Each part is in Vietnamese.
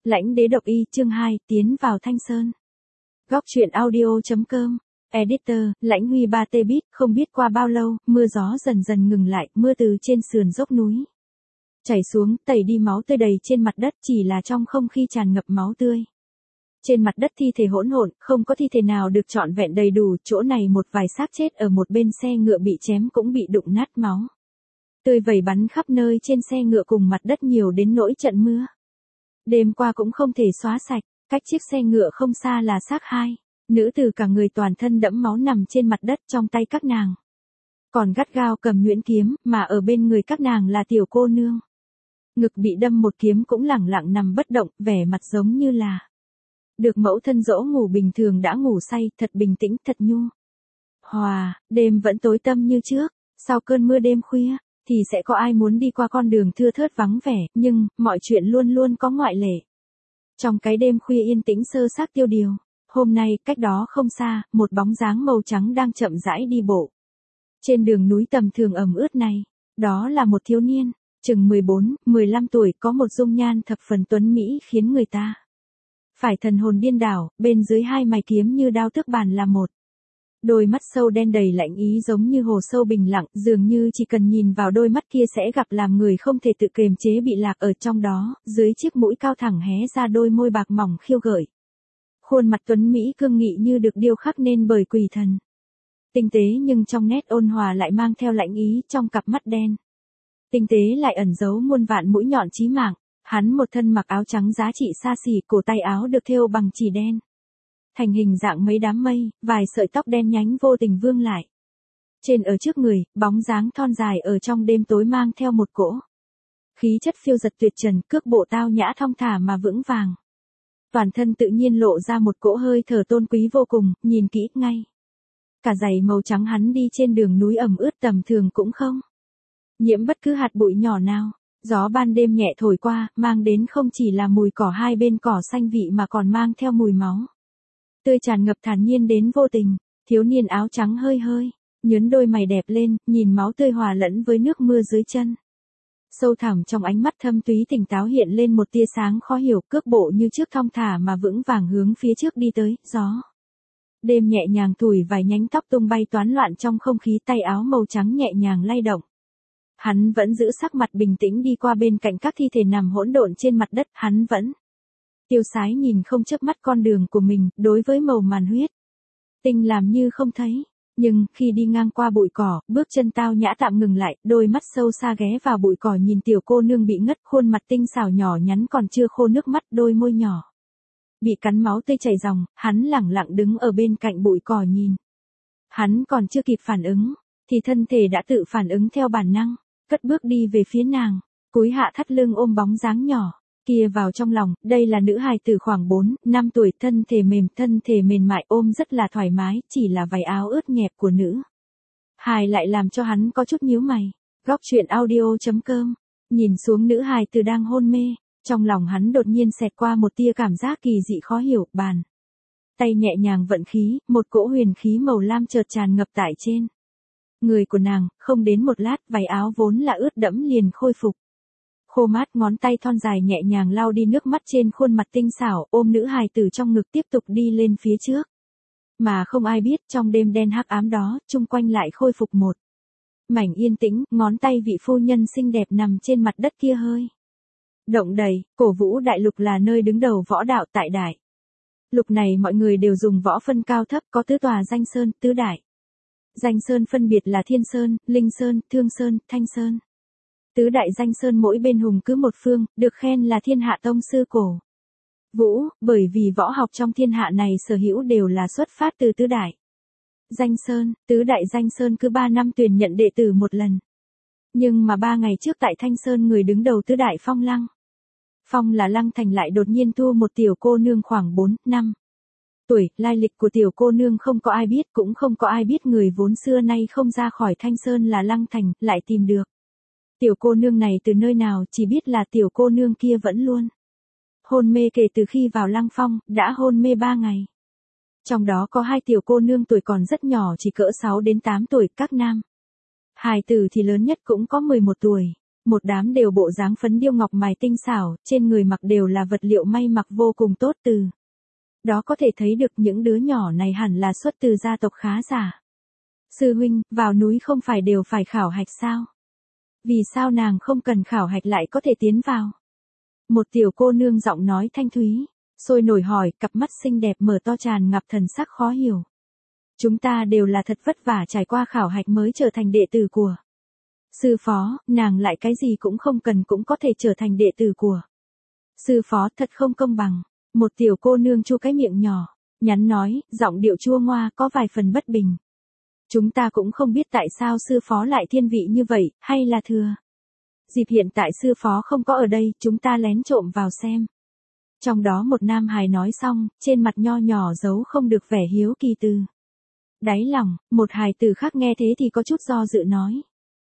Lãnh đế độc y chương 2, tiến vào Thanh Sơn. Góc truyện audio.com. Editor, Lãnh Huy 3T bit, không biết qua bao lâu, mưa gió dần dần ngừng lại, mưa từ trên sườn dốc núi chảy xuống, tẩy đi máu tươi đầy trên mặt đất, chỉ là trong không khí tràn ngập máu tươi. Trên mặt đất thi thể hỗn độn, không có thi thể nào được trọn vẹn đầy đủ, chỗ này một vài xác chết ở một bên xe ngựa bị chém cũng bị đụng nát máu tươi vẩy bắn khắp nơi trên xe ngựa cùng mặt đất nhiều đến nỗi trận mưa đêm qua cũng không thể xóa sạch. Cách chiếc xe ngựa không xa là xác hai nữ tử, cả người toàn thân đẫm máu nằm trên mặt đất, trong tay các nàng còn gắt gao cầm nhuyễn kiếm, mà ở bên người các nàng là tiểu cô nương. Ngực bị đâm một kiếm cũng lẳng lặng nằm bất động, vẻ mặt giống như là được mẫu thân dỗ ngủ bình thường đã ngủ say, thật bình tĩnh, thật nhu hòa. Đêm vẫn tối tăm như trước, sau cơn mưa đêm khuya thì sẽ có ai muốn đi qua con đường thưa thớt vắng vẻ, nhưng mọi chuyện luôn luôn có ngoại lệ. Trong cái đêm khuya yên tĩnh sơ xác tiêu điều, hôm nay cách đó không xa, một bóng dáng màu trắng đang chậm rãi đi bộ trên đường núi tầm thường ẩm ướt này. Đó là một thiếu niên, chừng 14, 15 tuổi, có một dung nhan thập phần tuấn mỹ khiến người ta phải thần hồn điên đảo, bên dưới hai mày kiếm như đao tước bàn là một. Đôi mắt sâu đen đầy lạnh ý giống như hồ sâu bình lặng, dường như chỉ cần nhìn vào đôi mắt kia sẽ gặp làm người không thể tự kiềm chế bị lạc ở trong đó, dưới chiếc mũi cao thẳng hé ra đôi môi bạc mỏng khiêu gợi. Khuôn mặt tuấn mỹ cương nghị như được điêu khắc nên bởi quỷ thần. Tinh tế nhưng trong nét ôn hòa lại mang theo lạnh ý, trong cặp mắt đen tinh tế lại ẩn giấu muôn vạn mũi nhọn chí mạng. Hắn một thân mặc áo trắng giá trị xa xỉ, cổ tay áo được thêu bằng chỉ đen thành hình dạng mấy đám mây, vài sợi tóc đen nhánh vô tình vương lại trên ở trước người, bóng dáng thon dài ở trong đêm tối mang theo một cỗ khí chất phiêu dật tuyệt trần, cước bộ tao nhã thong thả mà vững vàng. Toàn thân tự nhiên lộ ra một cỗ hơi thở tôn quý vô cùng, nhìn kỹ ngay cả giày màu trắng hắn đi trên đường núi ẩm ướt tầm thường cũng không nhiễm bất cứ hạt bụi nhỏ nào. Gió ban đêm nhẹ thổi qua, mang đến không chỉ là mùi cỏ hai bên cỏ xanh vị mà còn mang theo mùi máu tươi tràn ngập thản nhiên đến vô tình. Thiếu niên áo trắng hơi hơi nhướng đôi mày đẹp lên, nhìn máu tươi hòa lẫn với nước mưa dưới chân. Sâu thẳm trong ánh mắt thâm túy tỉnh táo hiện lên một tia sáng khó hiểu, cước bộ như trước thong thả mà vững vàng hướng phía trước đi tới. Gió đêm nhẹ nhàng thổi vài nhánh tóc tung bay toán loạn trong không khí, tay áo màu trắng nhẹ nhàng lay động. Hắn vẫn giữ sắc mặt bình tĩnh đi qua bên cạnh các thi thể nằm hỗn độn trên mặt đất, hắn vẫn tiêu sái nhìn không chớp mắt con đường của mình, đối với màu màn huyết tinh làm như không thấy. Nhưng khi đi ngang qua bụi cỏ, bước chân tao nhã tạm ngừng lại, đôi mắt sâu xa ghé vào bụi cỏ nhìn tiểu cô nương bị ngất, khuôn mặt tinh xảo nhỏ nhắn còn chưa khô nước mắt, đôi môi nhỏ bị cắn máu tươi chảy ròng. Hắn lẳng lặng đứng ở bên cạnh bụi cỏ nhìn. Hắn còn chưa kịp phản ứng thì thân thể đã tự phản ứng theo bản năng, cất bước đi về phía nàng, cúi hạ thắt lưng ôm bóng dáng nhỏ kia vào trong lòng. Đây là nữ hài tử khoảng 4, 5 tuổi, thân thể mềm mại, ôm rất là thoải mái, chỉ là váy áo ướt nhẹp của nữ hài lại làm cho hắn có chút nhíu mày. Góc truyện audio.com. Nhìn xuống nữ hài tử đang hôn mê, trong lòng hắn đột nhiên xẹt qua một tia cảm giác kỳ dị khó hiểu. Bàn tay nhẹ nhàng vận khí, một cỗ huyền khí màu lam chợt tràn ngập tại trên người của nàng, không đến một lát, váy áo vốn là ướt đẫm liền khôi phục khô mát, ngón tay thon dài nhẹ nhàng lau đi nước mắt trên khuôn mặt tinh xảo, ôm nữ hài tử trong ngực tiếp tục đi lên phía trước. Mà không ai biết, trong đêm đen hắc ám đó, chung quanh lại khôi phục một mảnh yên tĩnh, ngón tay vị phu nhân xinh đẹp nằm trên mặt đất kia hơi động đậy. Cổ Vũ Đại Lục là nơi đứng đầu võ đạo tại Đại Lục này, mọi người đều dùng võ phân cao thấp, có tứ tòa danh sơn, tứ đại danh sơn phân biệt là Thiên Sơn, Linh Sơn, Thương Sơn, Thanh Sơn. Tứ đại danh sơn mỗi bên hùng cứ một phương, được khen là thiên hạ tông sư Cổ Vũ, bởi vì võ học trong thiên hạ này sở hữu đều là xuất phát từ tứ đại danh sơn. Tứ đại danh sơn cứ 3 năm tuyển nhận đệ tử một lần. Nhưng mà 3 ngày trước tại Thanh Sơn, người đứng đầu tứ đại Phong Lăng Phong là Lăng Thành lại đột nhiên thu một tiểu cô nương khoảng 4, 5 tuổi. Lai lịch của tiểu cô nương không có ai biết, cũng không có ai biết người vốn xưa nay không ra khỏi Thanh Sơn là Lăng Thành, lại tìm được tiểu cô nương này từ nơi nào, chỉ biết là tiểu cô nương kia vẫn luôn hôn mê kể từ khi vào Lăng Phong, đã hôn mê 3 ngày. Trong đó có 2 tiểu cô nương tuổi còn rất nhỏ, chỉ cỡ 6 đến 8 tuổi, các nam hài tử thì lớn nhất cũng có 11 tuổi. Một đám đều bộ dáng phấn điêu ngọc mài tinh xảo, trên người mặc đều là vật liệu may mặc vô cùng tốt từ. Đó có thể thấy được những đứa nhỏ này hẳn là xuất từ gia tộc khá giả. Sư huynh, vào núi không phải đều phải khảo hạch sao? Vì sao nàng không cần khảo hạch lại có thể tiến vào? Một tiểu cô nương giọng nói thanh thúy, sôi nổi hỏi, cặp mắt xinh đẹp mở to tràn ngập thần sắc khó hiểu. Chúng ta đều là thật vất vả trải qua khảo hạch mới trở thành đệ tử của sư phó, nàng lại cái gì cũng không cần cũng có thể trở thành đệ tử của sư phó, thật không công bằng. Một tiểu cô nương chu cái miệng nhỏ, nhắn nói, giọng điệu chua ngoa có vài phần bất bình. Chúng ta cũng không biết tại sao sư phó lại thiên vị như vậy, hay là thừa dịp hiện tại sư phó không có ở đây, chúng ta lén trộm vào xem. Trong đó một nam hài nói xong, trên mặt nho nhỏ giấu không được vẻ hiếu kỳ từ đáy lòng, một hài tử khác nghe thế thì có chút do dự nói.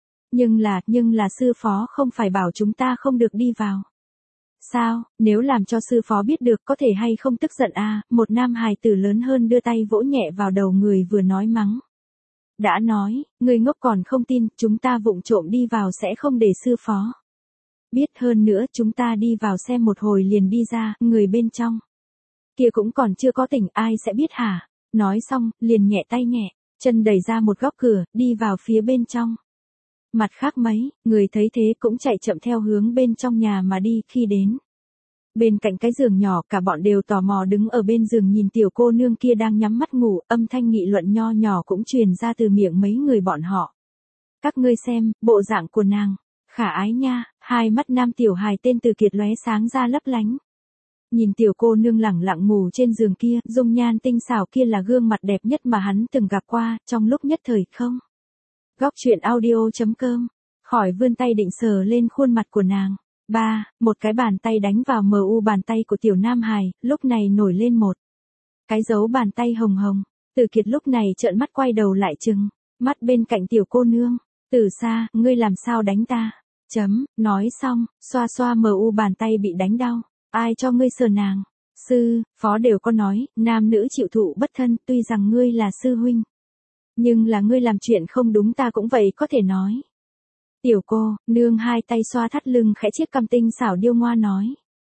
Nhưng là sư phó không phải bảo chúng ta không được đi vào. Sao, nếu làm cho sư phó biết được có thể hay không tức giận à, một nam hài tử lớn hơn đưa tay vỗ nhẹ vào đầu người vừa nói mắng. Đã nói, người ngốc còn không tin, chúng ta vụng trộm đi vào sẽ không để sư phó biết, hơn nữa chúng ta đi vào xem một hồi liền đi ra, người bên trong kia cũng còn chưa có tỉnh, ai sẽ biết hả? Nói xong, liền nhẹ tay nhẹ chân đẩy ra một góc cửa, đi vào phía bên trong. Mặt khác mấy, người thấy thế cũng chạy chậm theo hướng bên trong nhà mà đi, khi đến bên cạnh cái giường nhỏ, cả bọn đều tò mò đứng ở bên giường nhìn tiểu cô nương kia đang nhắm mắt ngủ, âm thanh nghị luận nho nhỏ cũng truyền ra từ miệng mấy người bọn họ. Các ngươi xem, bộ dạng của nàng, khả ái nha, hai mắt nam tiểu hài tên Từ Kiệt lóe sáng ra lấp lánh. Nhìn tiểu cô nương lẳng lặng ngủ trên giường kia, dung nhan tinh xảo kia là gương mặt đẹp nhất mà hắn từng gặp qua, trong lúc nhất thời không. Góc truyện audio.com, khỏi vươn tay định sờ lên khuôn mặt của nàng. Một cái bàn tay đánh vào mu bàn tay của tiểu nam hài, lúc này nổi lên một cái dấu bàn tay hồng hồng. Từ Kiệt lúc này trợn mắt quay đầu lại trừng mắt bên cạnh tiểu cô nương. Từ xa, ngươi làm sao đánh ta? Nói xong, xoa xoa mu bàn tay bị đánh đau. Ai cho ngươi sờ nàng? Sư, phó đều có nói, nam nữ chịu thụ bất thân, tuy rằng ngươi là sư huynh. Nhưng là ngươi làm chuyện không đúng ta cũng vậy có thể nói. Tiểu cô, nương hai tay xoa thắt lưng khẽ chiếc cằm tinh xảo điêu ngoa nói.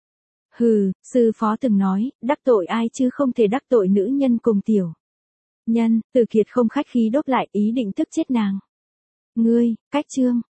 Hừ, sư phó từng nói, đắc tội ai chứ không thể đắc tội nữ nhân cùng tiểu nhân. Từ Kiệt không khách khí đốt lại, ý định tức chết nàng. Ngươi, cách trương,